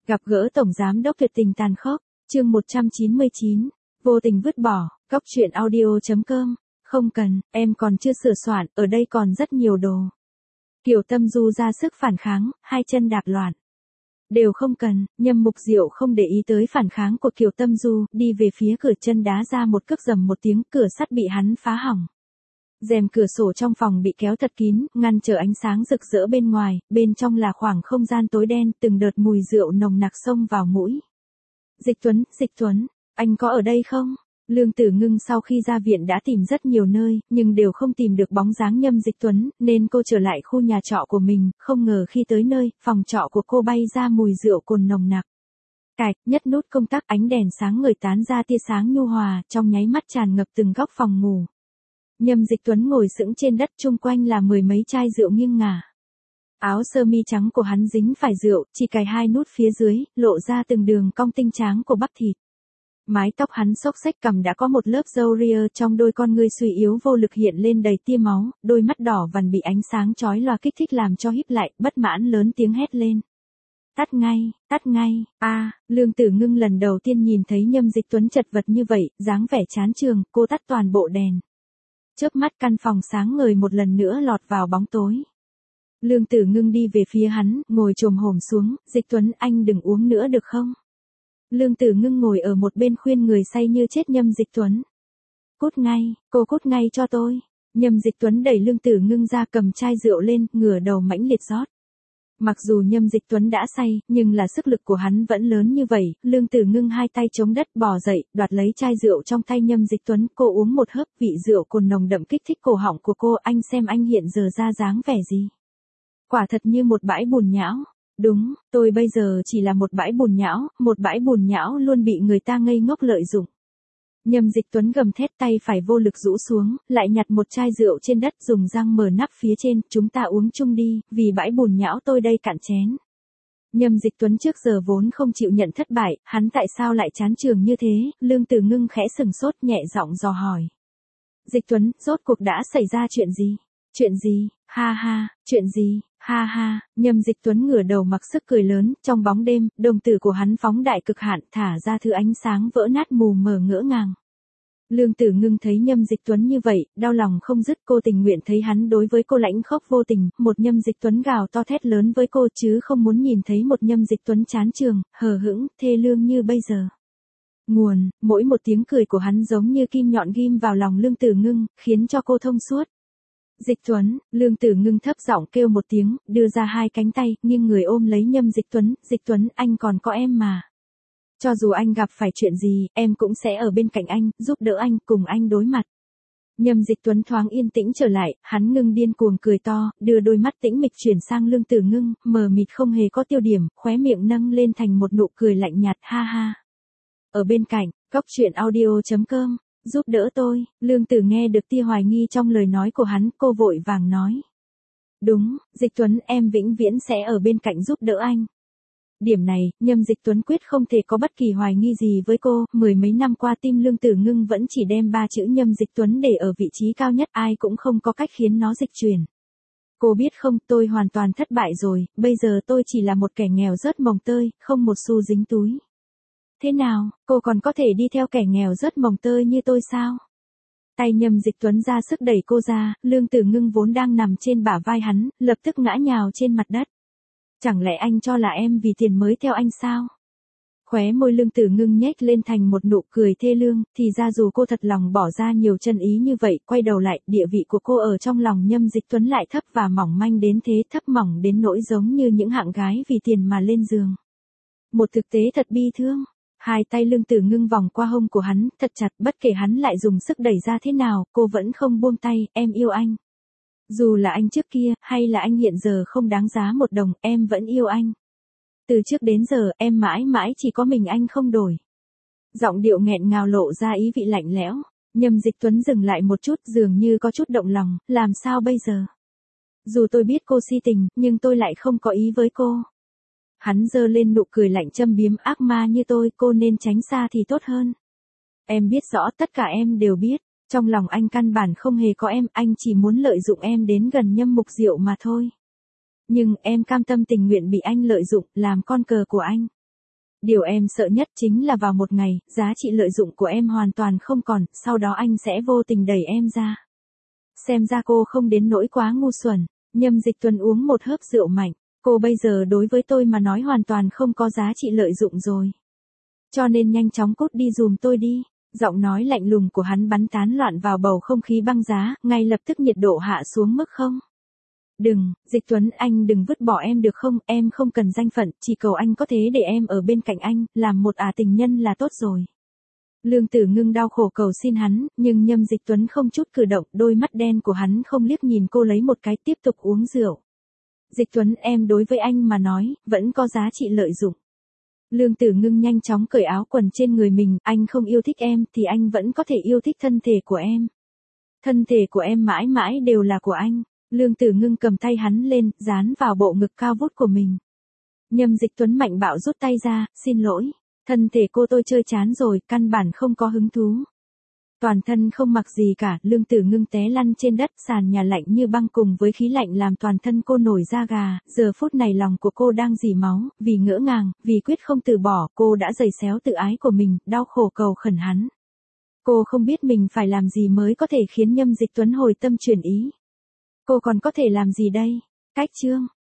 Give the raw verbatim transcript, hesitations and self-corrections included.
Gặp gỡ Tổng Giám đốc tuyệt tình tàn khốc, chương một trăm chín mươi chín, vô tình vứt bỏ, góc truyện audio.com, không cần, em còn chưa sửa soạn, ở đây còn rất nhiều đồ. Kiều Tâm Du ra sức phản kháng, hai chân đạp loạn. Đều không cần, Nhâm Mục Diệu không để ý tới phản kháng của Kiều Tâm Du, đi về phía cửa chân đá ra một cước rầm một tiếng, cửa sắt bị hắn phá hỏng. Rèm cửa sổ trong phòng bị kéo thật kín, ngăn trở ánh sáng rực rỡ bên ngoài, bên trong là khoảng không gian tối đen, từng đợt mùi rượu nồng nặc xông vào mũi. Dịch Tuấn, Dịch Tuấn, anh có ở đây không? Lương Tử Ngưng sau khi ra viện đã tìm rất nhiều nơi, nhưng đều không tìm được bóng dáng Nhâm Dịch Tuấn, nên cô trở lại khu nhà trọ của mình, không ngờ khi tới nơi, phòng trọ của cô bay ra mùi rượu cồn nồng nặc. Cạch, nhất nút công tắc, ánh đèn sáng ngời tán ra tia sáng nhu hòa, trong nháy mắt tràn ngập từng góc phòng ngủ. Nhâm Dịch Tuấn ngồi sững trên đất, chung quanh là mười mấy chai rượu nghiêng ngả. Áo sơ mi trắng của hắn dính phải rượu, chỉ cài hai nút phía dưới, lộ ra từng đường cong tinh tráng của bắp thịt. Mái tóc hắn xốc xếch, cằm đã có một lớp râu ria, trong đôi con ngươi suy yếu vô lực hiện lên đầy tia máu, đôi mắt đỏ vằn bị ánh sáng chói lòa kích thích làm cho híp lại, bất mãn lớn tiếng hét lên. Tắt ngay, tắt ngay, a à, Lương Tử Ngưng lần đầu tiên nhìn thấy Nhâm Dịch Tuấn chật vật như vậy, dáng vẻ chán chường, cô tắt toàn bộ đèn. Chớp mắt căn phòng sáng ngời một lần nữa lọt vào bóng tối. Lương Tử Ngưng đi về phía hắn, ngồi chồm hổm xuống, Dịch Tuấn anh đừng uống nữa được không? Lương Tử Ngưng ngồi ở một bên khuyên người say như chết Nhâm Dịch Tuấn. Cút ngay, cô cút ngay cho tôi. Nhâm Dịch Tuấn đẩy Lương Tử Ngưng ra, cầm chai rượu lên, ngửa đầu mãnh liệt rót. Mặc dù Nhâm Dịch Tuấn đã say, nhưng là sức lực của hắn vẫn lớn như vậy, Lương Tử Ngưng hai tay chống đất bò dậy, đoạt lấy chai rượu trong tay Nhâm Dịch Tuấn, cô uống một hớp, vị rượu cồn nồng đậm kích thích cổ họng của cô, anh xem anh hiện giờ ra dáng vẻ gì. Quả thật như một bãi bùn nhão. Đúng, tôi bây giờ chỉ là một bãi bùn nhão, một bãi bùn nhão luôn bị người ta ngây ngốc lợi dụng. Nhâm Dịch Tuấn gầm thét, tay phải vô lực rũ xuống, lại nhặt một chai rượu trên đất, dùng răng mở nắp phía trên, chúng ta uống chung đi, vì bãi bùn nhão tôi đây cạn chén. Nhâm Dịch Tuấn trước giờ vốn không chịu nhận thất bại, hắn tại sao lại chán chường như thế? Lương Tử Ngưng khẽ sừng sốt, nhẹ giọng dò hỏi. Dịch Tuấn, rốt cuộc đã xảy ra chuyện gì? Chuyện gì? Ha ha, chuyện gì? Ha ha, Nhâm Dịch Tuấn ngửa đầu mặc sức cười lớn, trong bóng đêm, đồng tử của hắn phóng đại cực hạn, thả ra thứ ánh sáng vỡ nát mù mờ ngỡ ngàng. Lương Tử Ngưng thấy Nhâm Dịch Tuấn như vậy, đau lòng không dứt, cô tình nguyện thấy hắn đối với cô lãnh khốc vô tình, một Nhâm Dịch Tuấn gào to thét lớn với cô, chứ không muốn nhìn thấy một Nhâm Dịch Tuấn chán chường, hờ hững, thê lương như bây giờ. Nguồn, mỗi một tiếng cười của hắn giống như kim nhọn ghim vào lòng Lương Tử Ngưng, khiến cho cô thông suốt. Dịch Tuấn, Lương Tử Ngưng thấp giọng kêu một tiếng, đưa ra hai cánh tay, nghiêng người ôm lấy Nhâm Dịch Tuấn, Dịch Tuấn, anh còn có em mà. Cho dù anh gặp phải chuyện gì, em cũng sẽ ở bên cạnh anh, giúp đỡ anh, cùng anh đối mặt. Nhâm Dịch Tuấn thoáng yên tĩnh trở lại, hắn ngưng điên cuồng cười to, đưa đôi mắt tĩnh mịch chuyển sang Lương Tử Ngưng, mờ mịt không hề có tiêu điểm, khóe miệng nâng lên thành một nụ cười lạnh nhạt, ha ha. Ở bên cạnh, góc truyện audio.com. Giúp đỡ tôi, Lương Tử nghe được tia hoài nghi trong lời nói của hắn, cô vội vàng nói. Đúng, Dịch Tuấn, em vĩnh viễn sẽ ở bên cạnh giúp đỡ anh. Điểm này, Nhâm Dịch Tuấn quyết không thể có bất kỳ hoài nghi gì với cô, mười mấy năm qua tim Lương Tử Ngưng vẫn chỉ đem ba chữ Nhâm Dịch Tuấn để ở vị trí cao nhất, ai cũng không có cách khiến nó dịch chuyển. Cô biết không, tôi hoàn toàn thất bại rồi, bây giờ tôi chỉ là một kẻ nghèo rớt mồng tơi, không một xu dính túi. Thế nào, cô còn có thể đi theo kẻ nghèo rớt mồng tơi như tôi sao? Tay Nhâm Dịch Tuấn ra sức đẩy cô ra, Lương Tử Ngưng vốn đang nằm trên bả vai hắn, lập tức ngã nhào trên mặt đất. Chẳng lẽ anh cho là em vì tiền mới theo anh sao? Khóe môi Lương Tử Ngưng nhếch lên thành một nụ cười thê lương, thì ra dù cô thật lòng bỏ ra nhiều chân ý như vậy, quay đầu lại, địa vị của cô ở trong lòng Nhâm Dịch Tuấn lại thấp và mỏng manh đến thế, thấp mỏng đến nỗi giống như những hạng gái vì tiền mà lên giường. Một thực tế thật bi thương. Hai tay Lương Tử Ngưng vòng qua hông của hắn, thật chặt, bất kể hắn lại dùng sức đẩy ra thế nào, cô vẫn không buông tay, em yêu anh. Dù là anh trước kia, hay là anh hiện giờ không đáng giá một đồng, em vẫn yêu anh. Từ trước đến giờ, em mãi mãi chỉ có mình anh không đổi. Giọng điệu nghẹn ngào lộ ra ý vị lạnh lẽo, Nhâm Dịch Tuấn dừng lại một chút, dường như có chút động lòng, làm sao bây giờ? Dù tôi biết cô si tình, nhưng tôi lại không có ý với cô. Hắn giơ lên nụ cười lạnh châm biếm, ác ma như tôi, cô nên tránh xa thì tốt hơn. Em biết rõ, tất cả em đều biết, trong lòng anh căn bản không hề có em, anh chỉ muốn lợi dụng em đến gần Nhâm Mục Diệu mà thôi. Nhưng em cam tâm tình nguyện bị anh lợi dụng, làm con cờ của anh. Điều em sợ nhất chính là vào một ngày, giá trị lợi dụng của em hoàn toàn không còn, sau đó anh sẽ vô tình đẩy em ra. Xem ra cô không đến nỗi quá ngu xuẩn. Nhâm Dịch Tuấn uống một hớp rượu mạnh. Cô bây giờ đối với tôi mà nói hoàn toàn không có giá trị lợi dụng rồi. Cho nên nhanh chóng cút đi giùm tôi đi. Giọng nói lạnh lùng của hắn bắn tán loạn vào bầu không khí băng giá, ngay lập tức nhiệt độ hạ xuống mức không. Đừng, Dịch Tuấn, anh đừng vứt bỏ em được không, em không cần danh phận, chỉ cầu anh có thế để em ở bên cạnh anh, làm một ả tình nhân là tốt rồi. Lương Tử Ngưng đau khổ cầu xin hắn, nhưng Nhâm Dịch Tuấn không chút cử động, đôi mắt đen của hắn không liếc nhìn cô lấy một cái, tiếp tục uống rượu. Dịch Tuấn, em đối với anh mà nói, vẫn có giá trị lợi dụng. Lương Tử Ngưng nhanh chóng cởi áo quần trên người mình, anh không yêu thích em thì anh vẫn có thể yêu thích thân thể của em. Thân thể của em mãi mãi đều là của anh. Lương Tử Ngưng cầm tay hắn lên, dán vào bộ ngực cao vút của mình. Nhâm Dịch Tuấn mạnh bạo rút tay ra, xin lỗi. Thân thể cô tôi chơi chán rồi, căn bản không có hứng thú. Toàn thân không mặc gì cả, Lương Tử Ngưng té lăn trên đất, sàn nhà lạnh như băng cùng với khí lạnh làm toàn thân cô nổi da gà, giờ phút này lòng của cô đang rỉ máu, vì ngỡ ngàng, vì quyết không từ bỏ, cô đã giày xéo tự ái của mình, đau khổ cầu khẩn hắn. Cô không biết mình phải làm gì mới có thể khiến Nhâm Dịch Tuấn hồi tâm chuyển ý. Cô còn có thể làm gì đây? Cách chương